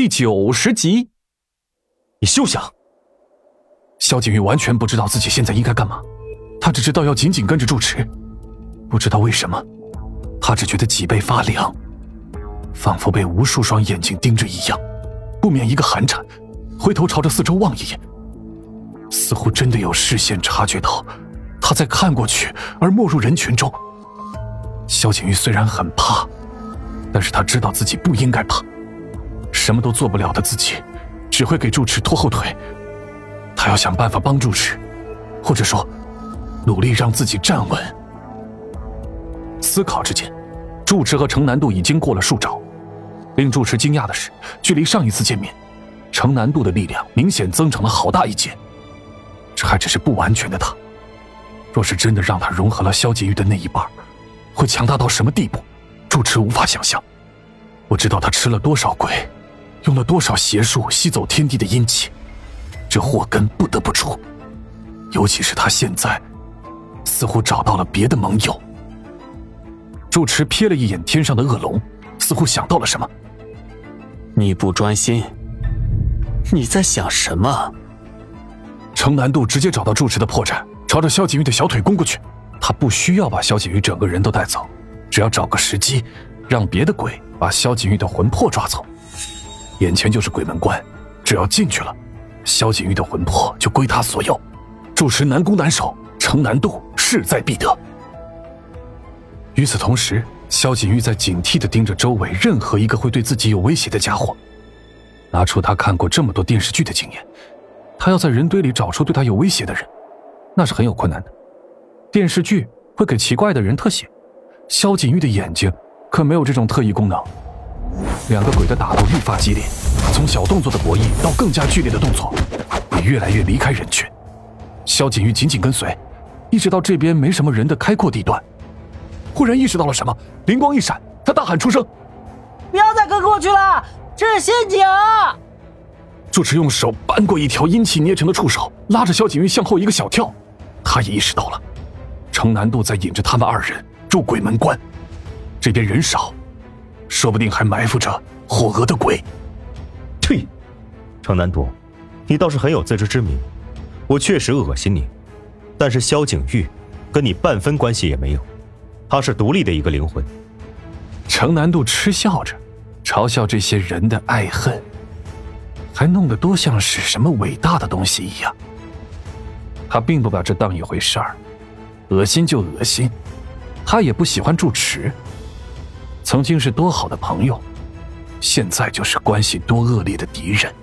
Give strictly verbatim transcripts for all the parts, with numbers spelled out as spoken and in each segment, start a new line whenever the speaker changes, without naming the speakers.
第九十集。你休想！萧景玉完全不知道自己现在应该干嘛，他只知道要紧紧跟着住持。不知道为什么，他只觉得脊背发凉，仿佛被无数双眼睛盯着一样，不免一个寒颤，回头朝着四周望一眼，似乎真的有视线察觉到他在看过去而没入人群中。萧景玉虽然很怕，但是他知道自己不应该怕，什么都做不了的自己只会给住持拖后腿。他要想办法帮住持，或者说努力让自己站稳。思考之间，住持和程南渡已经过了数招。令住持惊讶的是，距离上一次见面，程南渡的力量明显增长了好大一截。这还只是不完全的他，若是真的让他融合了萧景玉的那一半，会强大到什么地步，住持无法想象。我知道他吃了多少鬼，用了多少邪术吸走天地的阴气，这祸根不得不除。尤其是他现在似乎找到了别的盟友。住持瞥了一眼天上的恶龙，似乎想到了什么。
你不专心，你在想什么？
程南渡直接找到住持的破绽，朝着萧景玉的小腿攻过去。他不需要把萧景玉整个人都带走，只要找个时机，让别的鬼把萧景玉的魂魄抓走。眼前就是鬼门关，只要进去了，萧景玉的魂魄就归他所有。住持难攻难守，程南渡势在必得。与此同时，萧景玉在警惕地盯着周围任何一个会对自己有威胁的家伙。拿出他看过这么多电视剧的经验，他要在人堆里找出对他有威胁的人，那是很有困难的。电视剧会给奇怪的人特写，萧景玉的眼睛可没有这种特异功能。两个鬼的打斗愈发激烈，从小动作的博弈到更加剧烈的动作，也越来越离开人群。萧景玉紧紧跟随，一直到这边没什么人的开阔地段。忽然意识到了什么，灵光一闪，他大喊出声：
不要再跟过去了，这是陷阱！
住持用手扳过一条阴气捏成的触手，拉着萧景玉向后一个小跳。他也意识到了，程南渡在引着他们二人入鬼门关，这边人少，说不定还埋伏着火额的鬼。
呸！程南渡，你倒是很有自知之明，我确实恶心你，但是萧景玉跟你半分关系也没有，他是独立的一个灵魂。
程南渡嗤笑着，嘲笑这些人的爱恨，还弄得多像是什么伟大的东西一样。他并不把这当一回事儿，恶心就恶心，他也不喜欢住持。曾经是多好的朋友，现在就是关系多恶劣的敌人。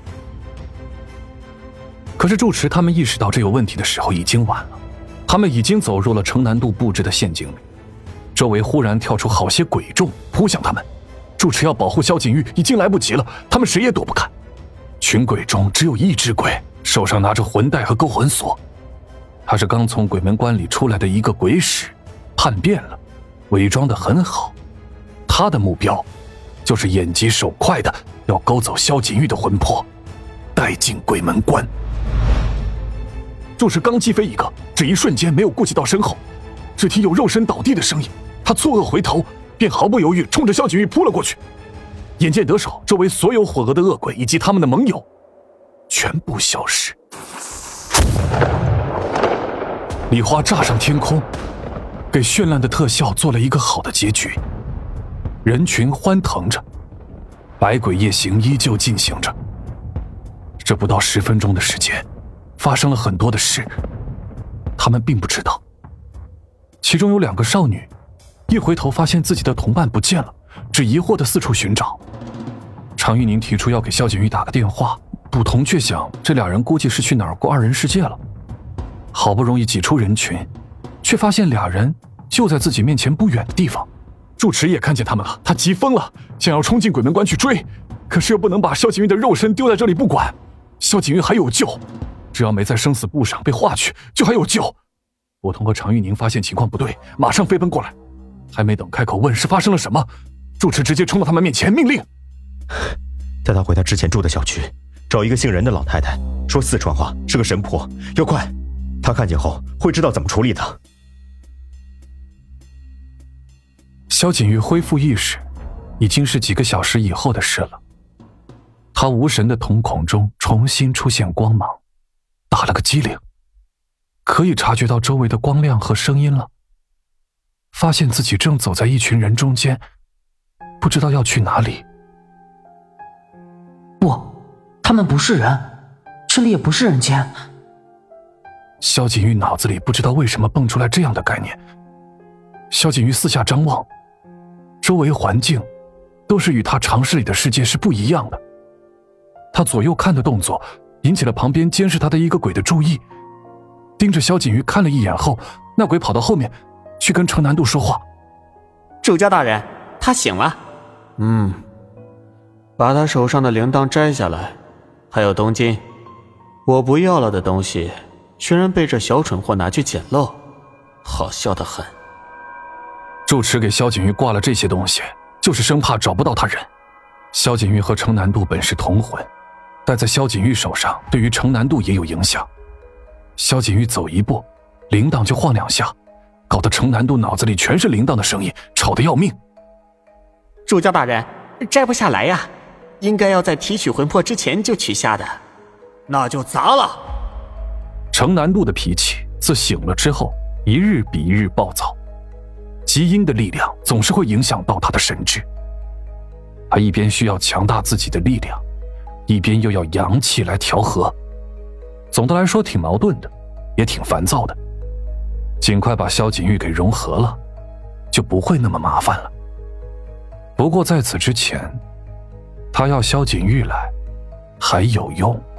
可是住持他们意识到这有问题的时候已经晚了，他们已经走入了程南渡布置的陷阱里。周围忽然跳出好些鬼众扑向他们，住持要保护萧景玉已经来不及了，他们谁也躲不开。群鬼中只有一只鬼手上拿着魂带和勾魂锁，他是刚从鬼门关里出来的一个鬼使，叛变了，伪装得很好。他的目标就是眼疾手快的要勾走萧景玉的魂魄，带进鬼门关。住持刚击飞一个，只一瞬间没有顾及到身后，只听有肉身倒地的声音，他错愕回头，便毫不犹豫冲着萧景玉扑了过去。眼见得手，周围所有火额的恶鬼以及他们的盟友全部消失。礼花炸上天空，给绚烂的特效做了一个好的结局。人群欢腾着，百鬼夜行依旧进行着。这不到十分钟的时间，发生了很多的事，他们并不知道。其中有两个少女，一回头发现自己的同伴不见了，只疑惑地四处寻找。常玉宁提出要给萧景玉打个电话，卜童却想这俩人估计是去哪儿过二人世界了。好不容易挤出人群，却发现俩人就在自己面前不远的地方。住持也看见他们了，他急疯了，想要冲进鬼门关去追，可是又不能把萧景玉的肉身丢在这里不管。萧景玉还有救，只要没在生死簿上被划去，就还有救。卜童和常玉宁发现情况不对，马上飞奔过来，还没等开口问是发生了什么，住持直接冲到他们面前命令：
带他回他之前住的小区，找一个姓任的老太太，说四川话，是个神婆，要快，他看见后会知道怎么处理的。
萧景玉恢复意识已经是几个小时以后的事了。 他无神的瞳孔中重新出现光芒，打了个激灵，可以察觉到周围的光亮和声音了。发现自己正走在一群人中间，不知道要去哪里。
不，他们不是人，这里也不是人间。
萧景玉脑子里不知道为什么蹦出来这样的概念。萧景玉四下张望，周围环境都是与他常识里的世界是不一样的。他左右看的动作引起了旁边监视他的一个鬼的注意，盯着萧景玉看了一眼后，那鬼跑到后面去跟程南渡说话。
主教大人，他醒了。嗯，把他手上的铃铛摘下来，还有东金，我不要了的东西居然被这小蠢货拿去捡漏，好笑得很。
住持给萧景玉挂了这些东西，就是生怕找不到他人。萧景玉和程南渡本是同魂，戴在萧景玉手上对于程南渡也有影响。萧景玉走一步，铃铛就晃两下，搞得程南渡脑子里全是铃铛的声音，吵得要命。
主教大人，摘不下来呀，应该要在提取魂魄之前就取下的。那就砸了。
程南渡的脾气自醒了之后一日比一日暴躁，极阴的力量总是会影响到他的神智。他一边需要强大自己的力量，一边又要阳气来调和，总的来说挺矛盾的，也挺烦躁的。尽快把萧景玉给融合了，就不会那么麻烦了。不过在此之前，他要萧景玉来还有用。